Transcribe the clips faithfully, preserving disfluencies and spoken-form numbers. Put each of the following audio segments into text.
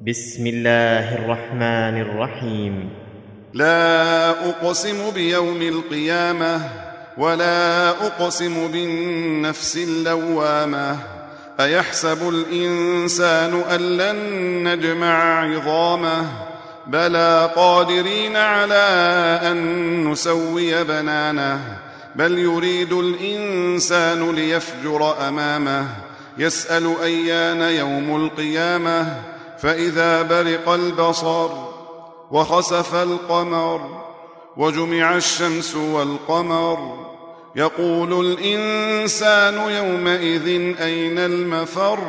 بسم الله الرحمن الرحيم. لا أقسم بيوم القيامة ولا أقسم بالنفس اللوامة أيحسب الإنسان أن لن نجمع عظامه بلى قادرين على أن نسوي بنانه بل يريد الإنسان ليفجر أمامه يسأل أيان يوم القيامة فإذا برق البصر وخسف القمر وجمع الشمس والقمر يقول الإنسان يومئذ أين المفر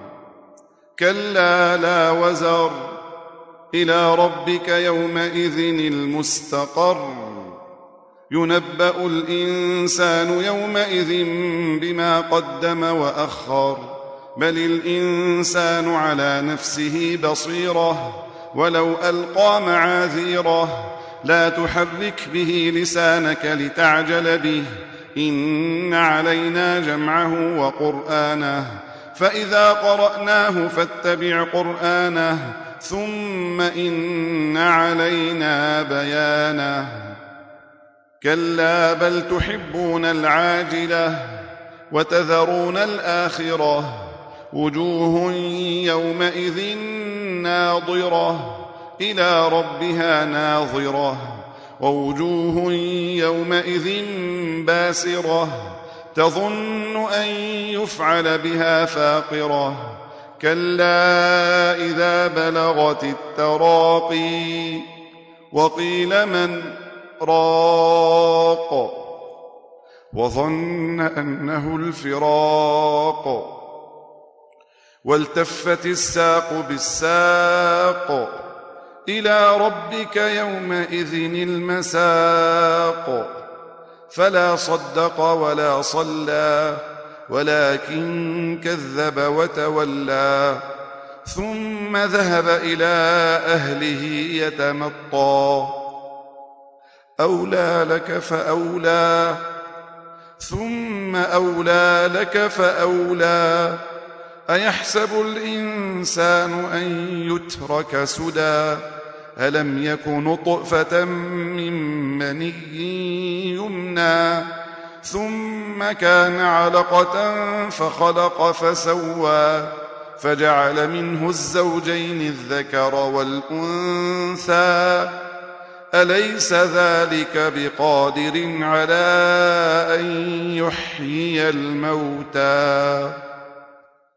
كلا لا وزر إلى ربك يومئذ المستقر ينبأ الإنسان يومئذ بما قدم وأخر بل الإنسان على نفسه بصيرة ولو ألقى معاذيره لا تحرك به لسانك لتعجل به إن علينا جمعه وقرآنه فإذا قرأناه فاتبع قرآنه ثم إن علينا بيانه كلا بل تحبون العاجلة وتذرون الآخرة وجوه يومئذ ناظرة إلى ربها ناظرة ووجوه يومئذ باسرة تظن أن يفعل بها فاقرة كلا إذا بلغت التراقي وقيل من راق وظن أنه الفراق والتفت الساق بالساق إلى ربك يومئذ المساق فلا صدق ولا صلى ولكن كذب وتولى ثم ذهب إلى أهله يتمطى أولى لك فأولى ثم أولى لك فأولى أيحسب الإنسان أن يترك سدى ألم يك نطفة من مني يمنى ثم كان علقة فخلق فسوى فجعل منه الزوجين الذكر والأنثى أليس ذلك بقادر على أن يحيي الموتى